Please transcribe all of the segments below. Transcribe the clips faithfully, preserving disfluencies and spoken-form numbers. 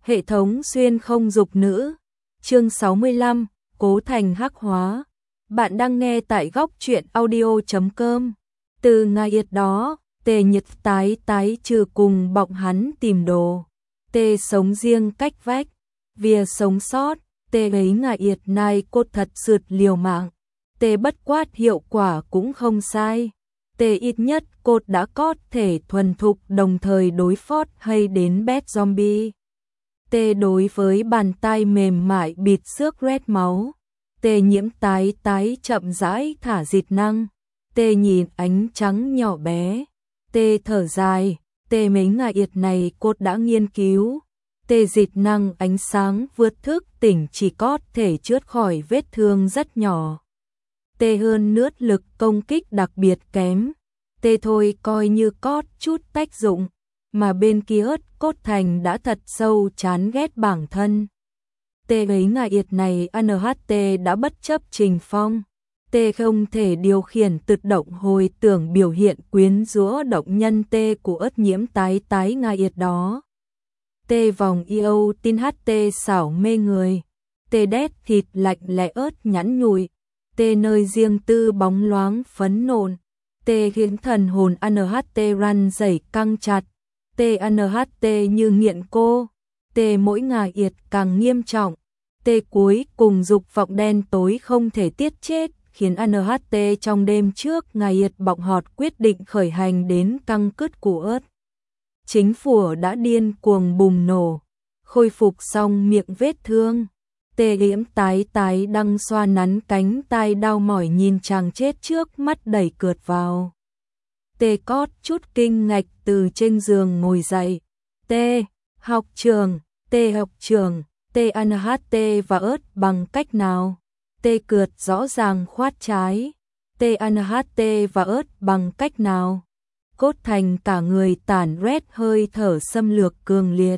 Hệ thống xuyên không dục nữ. Chương sáu mươi lăm, Cố Thành hắc hóa. Bạn đang nghe tại góc truyện audio chấm com. Từ ngày yệt đó, Tề Nhật tái tái trừ cùng bọng hắn tìm đồ. Tề sống riêng cách vách. Vì sống sót, Tề ấy ngày yệt này cốt thật sượt liều mạng. Tề bất quát hiệu quả cũng không sai. Tề ít nhất cốt đã có thể thuần thục đồng thời đối phó hay đến bét zombie. Tề đối với bàn tay mềm mại bịt xước rét máu. Tề nhiễm tái tái chậm rãi thả dịt năng. Tề nhìn ánh trắng nhỏ bé. Tề thở dài. Tề mấy ngày yệt này cốt đã nghiên cứu. Tề dịt năng ánh sáng vượt thức tỉnh chỉ có thể chữa khỏi vết thương rất nhỏ. Tề hơn nướt lực công kích đặc biệt kém. Tề thôi coi như có chút tác dụng. Mà bên kia ớt Cốt Thành đã thật sâu chán ghét bản thân. Tề ấy ngày yệt này en hát tê đã bất chấp trình phong. Tề không thể điều khiển tự động hồi tưởng biểu hiện quyến rũ động nhân tê của ớt nhiễm tái tái ngày yệt đó. Tê vòng yêu tin hát tê xảo mê người. Tê đét thịt lạnh lẽ ớt nhẵn nhụi. Tê nơi riêng tư bóng loáng phấn nộn. Tê khiến thần hồn en hát tê run rẩy căng chặt. Tê en hát tê như nghiện cô. Tê mỗi ngày yệt càng nghiêm trọng. Tê cuối cùng dục vọng đen tối không thể tiết chết, khiến en hát tê trong đêm trước ngày yệt bọng họt quyết định khởi hành đến căng cứt của ớt. Chính phủ đã điên cuồng bùng nổ, khôi phục xong miệng vết thương. Tê liễm tái tái đang xoa nắn cánh tay đau mỏi nhìn chàng chết trước mắt đẩy cượt vào. Tê cót chút kinh ngạch từ trên giường ngồi dậy. Tê, học trường, Tê học trường, Tê en hát tê và ớt bằng cách nào? Tê cượt rõ ràng khoát trái. Tê en hát tê và ớt bằng cách nào? Cốt Thành cả người tản rét hơi thở xâm lược cường liệt.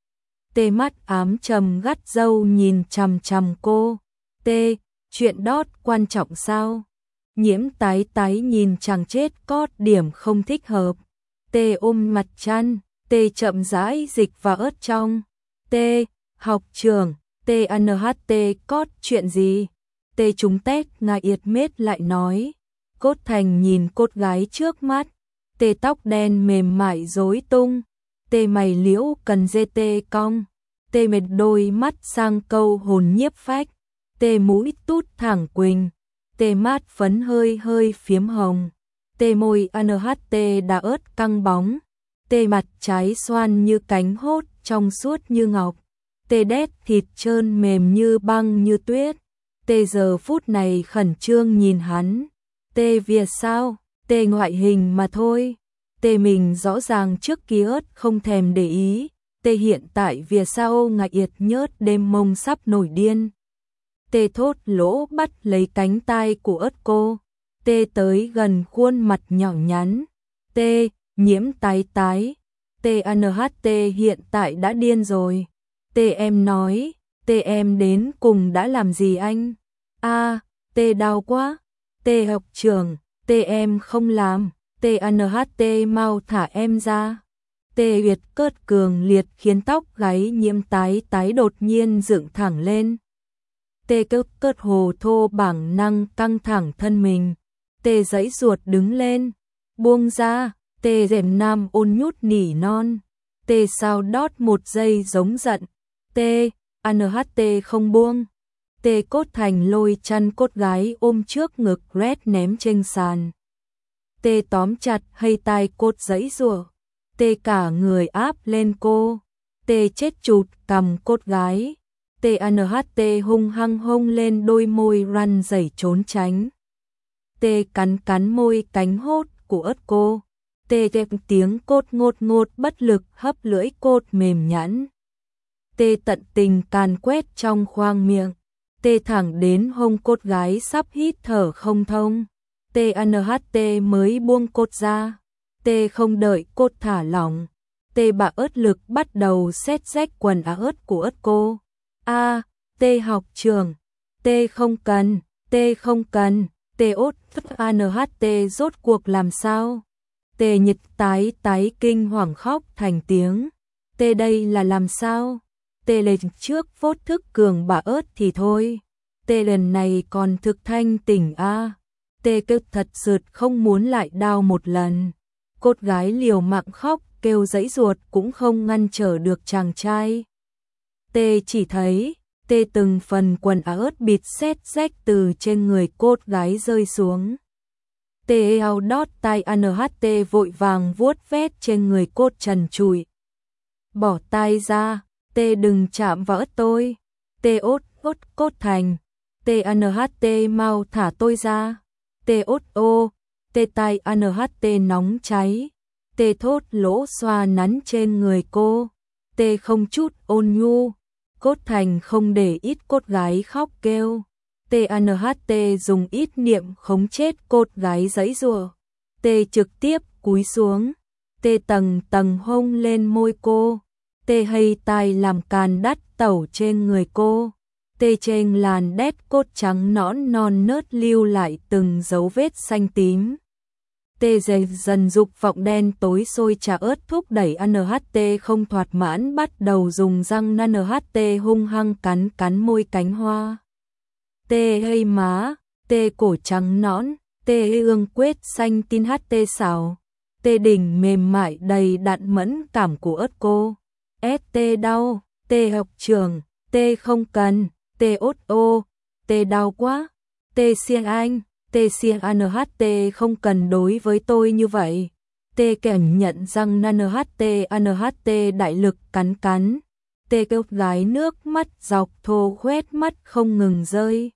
Tê mắt ám trầm gắt râu nhìn chằm chằm cô. Tê, chuyện đót quan trọng sao? Nhiễm tái tái nhìn chàng chết có điểm không thích hợp. Tê ôm mặt chăn. Tê chậm rãi dịch vào ớt trong. Tê, học trường, Tê en hát tê có chuyện gì? Tê chúng tét ngại yệt mết lại nói. Cốt Thành nhìn cốt gái trước mắt. Tê tóc đen mềm mại rối tung. Tê mày liễu cần dê tê cong. Tê mệt đôi mắt sang câu hồn nhiếp phách. Tê mũi tút thẳng quỳnh. Tê mát phấn hơi hơi phiếm hồng. Tê môi en hát tê đã ớt căng bóng. Tê mặt trái xoan như cánh hốt trong suốt như ngọc. Tê đét thịt trơn mềm như băng như tuyết. Tê giờ phút này khẩn trương nhìn hắn. Tê việc sao? Tê ngoại hình mà thôi. Tê mình rõ ràng trước kia ớt không thèm để ý. Tê hiện tại việc sao ngại yệt nhớt đêm mông sắp nổi điên. Tê thốt lỗ bắt lấy cánh tay của ớt cô. Tê tới gần khuôn mặt nhỏ nhắn. Tê, nhiễm tái tái. Tê en hát tê hiện tại đã điên rồi. Tê em nói, Tê em đến cùng đã làm gì anh? A, Tê đau quá. Tê học trường, Tê em không làm. Tê en hát tê mau thả em ra. Tê uyệt cớt cường liệt khiến tóc gáy nhiễm tái tái đột nhiên dựng thẳng lên. Tê cớt cớt hồ thô bản năng căng thẳng thân mình. Tê giãy ruột đứng lên. Buông ra. Tê rèm nam ôn nhút nỉ non. Tê sao đót một giây giống giận. Tê, en hát tê không buông. Tê Cốt Thành lôi chăn cốt gái ôm trước ngực rét ném trên sàn. Tê tóm chặt hay tai cốt giãy giụa. Tê cả người áp lên cô. Tê chết chụt cầm cốt gái. Tê en hát tê hung hăng hông lên đôi môi run rẩy trốn tránh. Tê cắn cắn môi cánh hốt của ớt cô. Tê đẹp tiếng cốt ngột ngột bất lực hấp lưỡi cốt mềm nhẵn. Tê tận tình càn quét trong khoang miệng. Tê thẳng đến hông cốt gái sắp hít thở không thông. Tê en hát tê mới buông cốt ra. Tê không đợi cốt thả lỏng. Tê bạ ớt lực bắt đầu xét rách quần áo ớt của ớt cô. A, Tê học trường. Tê không cần, Tê không cần. Tê ốt en hát tê rốt cuộc làm sao? Tê Nhật tái tái kinh hoàng khóc thành tiếng. Tê đây là làm sao? Tê lên trước vốt thức cường bà ớt thì thôi. Tê lần này còn thực thanh tỉnh a. Tê kêu thật sượt không muốn lại đau một lần. Cốt gái liều mạng khóc, kêu giãy ruột cũng không ngăn trở được chàng trai. Tê chỉ thấy, tê từng phần quần áo ớt bịt sét rách từ trên người cốt gái rơi xuống. Tê eo đót tai a en hát tê vội vàng vuốt vét trên người cốt trần trụi. Bỏ tay ra, tê đừng chạm vào ớt tôi. Tê ốt ốt cốt thành. Tê a en hát tê mau thả tôi ra. Tê ốt ô, tê tai a en hát tê nóng cháy. Tê thốt lỗ xoa nắn trên người cô. Tê không chút ôn nhu. Cốt thành không để ít cốt gái khóc kêu. Tê a en hát tê dùng ít niệm khống chết cốt gái giãy giụa. Tê trực tiếp cúi xuống. Tê tầng tầng hôn lên môi cô. Tê hay tai làm càn đắt tẩu trên người cô. Tê trên làn đét cốt trắng nõn non nớt lưu lại từng dấu vết xanh tím. Tê dần dần dục vọng đen tối sôi trà ớt thúc đẩy a en hát tê không thoạt mãn bắt đầu dùng răng a en hát tê hung hăng cắn cắn môi cánh hoa. Tê hay má, tê cổ trắng nõn, tê ương quết xanh tin hát tê xào. Tê đỉnh mềm mại đầy đặn mẫn cảm của ớt cô. Ét tê đau, tê học trường, tê không cần, tê ốt ô, tê đau quá, tê xiên anh, tê xiên a en hát tê không cần đối với tôi như vậy. Tê cảm nhận răng a en hát tê a en hát tê đại lực cắn cắn. Tê kêu gái nước mắt dọc thô khoét mắt không ngừng rơi.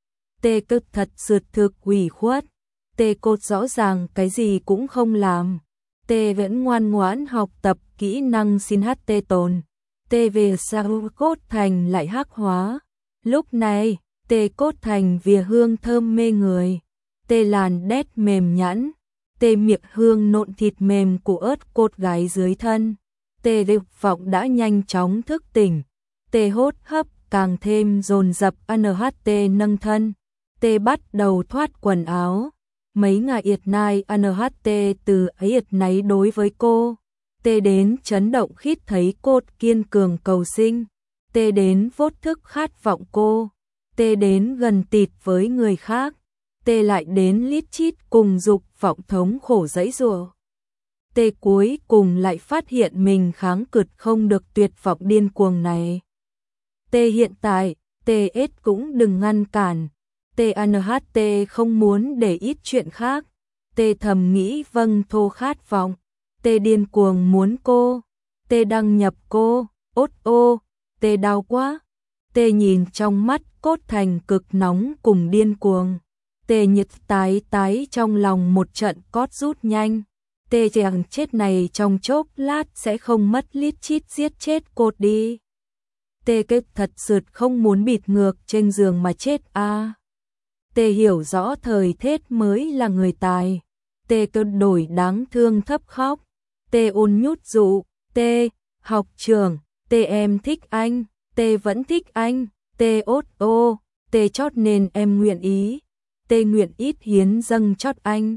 Tê kêu thật sượt thực ủy khuất. Tê cốt rõ ràng cái gì cũng không làm. Tê vẫn ngoan ngoãn học tập kỹ năng xin hát tê tồn. Tê về sao cốt thành lại hắc hóa. Lúc này, tê cốt thành vỉa hương thơm mê người. Tê làn đét mềm nhẵn. Tê miệng hương nộn thịt mềm của ớt cốt gái dưới thân. Tê dục vọng đã nhanh chóng thức tỉnh. Tê hốt hấp càng thêm dồn dập a en hát tê nâng thân. Tê bắt đầu thoát quần áo. Mấy ngày yệt nai a en hát tê từ ấy yệt náy đối với cô. Tê đến chấn động khít thấy cốt kiên cường cầu sinh. Tê đến vốt thức khát vọng cô. Tê đến gần tịt với người khác. Tê lại đến lít chít cùng dục vọng thống khổ giãy giụa. Tê cuối cùng lại phát hiện mình kháng cự không được tuyệt vọng điên cuồng này. Tê hiện tại, tê ết cũng đừng ngăn cản. Tê a en hát tê không muốn để ít chuyện khác. Tê thầm nghĩ vâng thô khát vọng. Tê điên cuồng muốn cô. Tê đăng nhập cô. Ốt ô. Tê đau quá. Tê nhìn trong mắt cốt thành cực nóng cùng điên cuồng. Tê nhiệt tái tái trong lòng một trận cót rút nhanh. Tê chàng chết này trong chốc lát sẽ không mất lít chít giết chết cốt đi. Tê kết thật sượt không muốn bịt ngược trên giường mà chết a. À. Tê hiểu rõ thời thết mới là người tài. Tê cơ đổi đáng thương thấp khóc. Tê ôn nhút dụ. Tê, học trường. Tê em thích anh. Tê vẫn thích anh. Tê ốt ô. Tê chót nên em nguyện ý. Tê nguyện ít hiến dâng chót anh.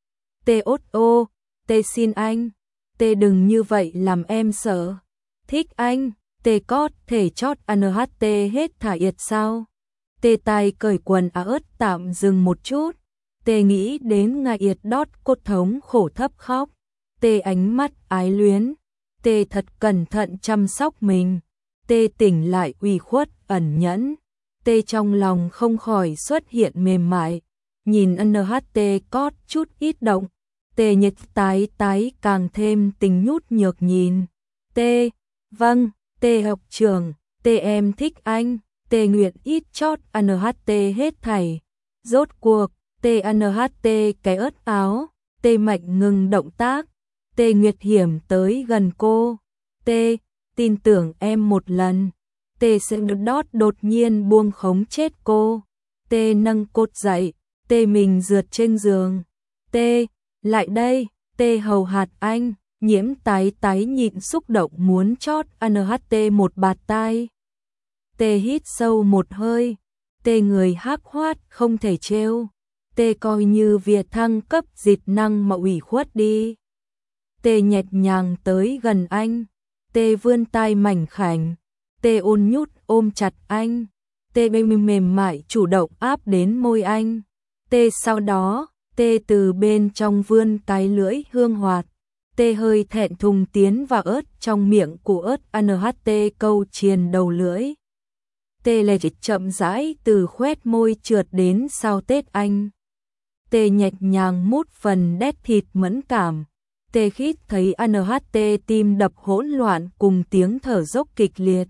Tê ốt ô. Tê xin anh. Tê đừng như vậy làm em sợ. Thích anh. Tê cót thể chót a en hát tê hết thả yệt sao. Tê tay cởi quần áo ớt tạm dừng một chút. Tê nghĩ đến ngày yệt đót cốt thống khổ thấp khóc. Tê ánh mắt ái luyến. Tê thật cẩn thận chăm sóc mình. Tê tỉnh lại ủy khuất ẩn nhẫn. Tê trong lòng không khỏi xuất hiện mềm mại. Nhìn a en hát tê cót chút ít động. Tê nhiệt tái tái càng thêm tình nhút nhược nhìn. Tê, vâng, tê học trường, tê em thích anh. Tê nguyện ít chót a en hát tê hết thảy. Rốt cuộc, tê a en hát tê cái ớt áo. Tê mạnh ngừng động tác. Tê nguyệt hiểm tới gần cô. Tê, tin tưởng em một lần. Tê sẽ đót đột nhiên buông khống chết cô. Tê nâng cốt dậy. Tê mình rượt trên giường. Tê, lại đây. Tê hầu hạt anh. Nhiễm tái tái nhịn xúc động muốn chót a en hát tê một bạt tai. Tê hít sâu một hơi. Tê người hắc hoát không thể trêu. Tê coi như việc thăng cấp dịch năng mà ủy khuất đi. Tê nhẹ nhàng tới gần anh. Tê vươn tay mảnh khảnh. Tê ôn nhút ôm chặt anh. Tê mềm mềm mại chủ động áp đến môi anh. Tê sau đó, Tê từ bên trong vươn cái lưỡi hương hoạt. Tê hơi thẹn thùng tiến vào ớt trong miệng của ớt anh hát câu triền đầu lưỡi. Tê lệ chậm rãi từ khoét môi trượt đến sau tết anh. Tê nhẹ nhàng mút phần đét thịt mẫn cảm. Tê khít thấy anh hát tim đập hỗn loạn cùng tiếng thở dốc kịch liệt.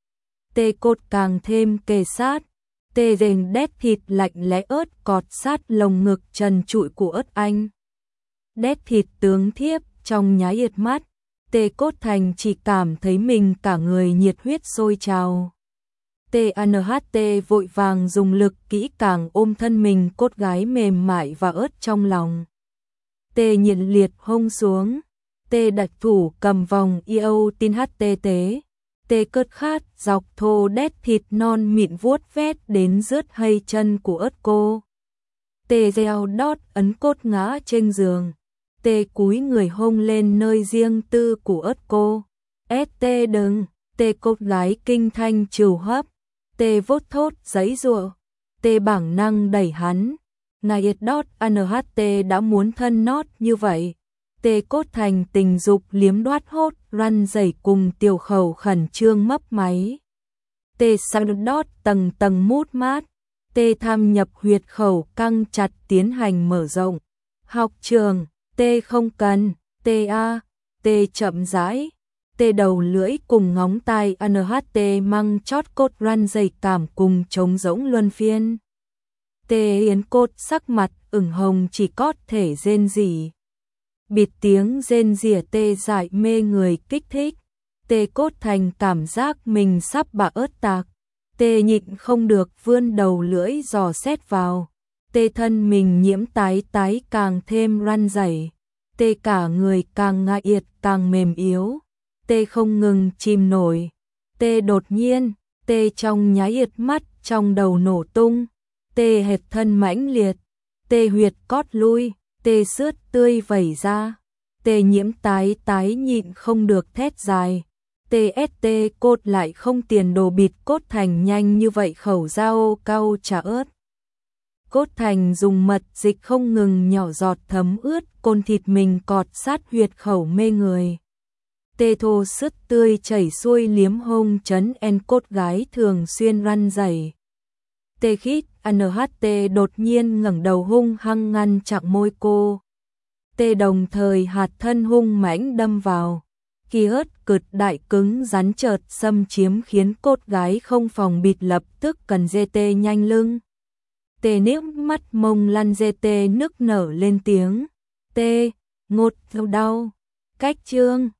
Tê cột càng thêm kề sát. Tê rền đét thịt lạnh lẽ ớt cọt sát lồng ngực trần trụi của ớt anh. Đét thịt tướng thiếp trong nháy yệt mắt. Tê Cốt Thành chỉ cảm thấy mình cả người nhiệt huyết sôi trào. tê en hát tê vội vàng dùng lực kỹ càng ôm thân mình cốt gái mềm mại và ớt trong lòng. Tê nhiệt liệt hông xuống. Tê đặt thủ cầm vòng yêu tin hát tê tế. Tê cất khát dọc thô đét thịt non mịn vuốt vét đến rướt hay chân của ớt cô. Tê gieo đót ấn cốt ngã trên giường. Tê cúi người hôn lên nơi riêng tư của ớt cô. ét tê đừng. Tê cốt gái kinh thanh trừu hấp. Tê vốt thốt giấy giụa. Tê bảng năng đẩy hắn. Này yết đót anh hát tê đã muốn thân nót như vậy. Tê Cốt Thành tình dục liếm đoát hốt răn rẩy cùng tiểu khẩu khẩn trương mấp máy. Tê sang đót tầng tầng mút mát. Tê tham nhập huyệt khẩu căng chặt tiến hành mở rộng. Học trường, Tê không cần, Tê a, Tê chậm rãi. Tê đầu lưỡi cùng ngóng tay anh hát tê măng chót cốt răn dày cảm cùng trống rỗng luân phiên. Tê yến cốt sắc mặt ửng hồng chỉ có thể rên rỉ. Bịt tiếng rên rỉa tê dại mê người kích thích. Tê Cốt Thành cảm giác mình sắp bạ ớt tạc. Tê nhịn không được vươn đầu lưỡi dò xét vào. Tê thân mình nhiễm tái tái càng thêm răn rẩy. Tê cả người càng ngại yệt càng mềm yếu. Tê không ngừng chìm nổi. Tê đột nhiên, tê trong nháy yệt mắt trong đầu nổ tung. Tê hệt thân mãnh liệt. Tê huyệt cót lui. Tê sướt tươi vẩy ra. Tê nhiễm tái tái nhịn không được thét dài. tê ét tê cốt lại không tiền đồ bịt Cốt Thành nhanh như vậy khẩu dao cau chả ớt. Cốt Thành dùng mật dịch không ngừng nhỏ giọt thấm ướt côn thịt mình cọt sát huyệt khẩu mê người. Tê thô sứt tươi chảy xuôi liếm hông chấn en cốt gái thường xuyên răn rẩy. Tê khít anh hát tê đột nhiên ngẩng đầu hung hăng ngăn chặn môi cô. Tê đồng thời hạt thân hung mãnh đâm vào. Khi ớt cực đại cứng rắn chợt xâm chiếm khiến cốt gái không phòng bịt lập tức cần dê tê nhanh lưng. Tê nước mắt mông lăn dê tê nức nở lên tiếng. Tê, ngột đau, cách chương.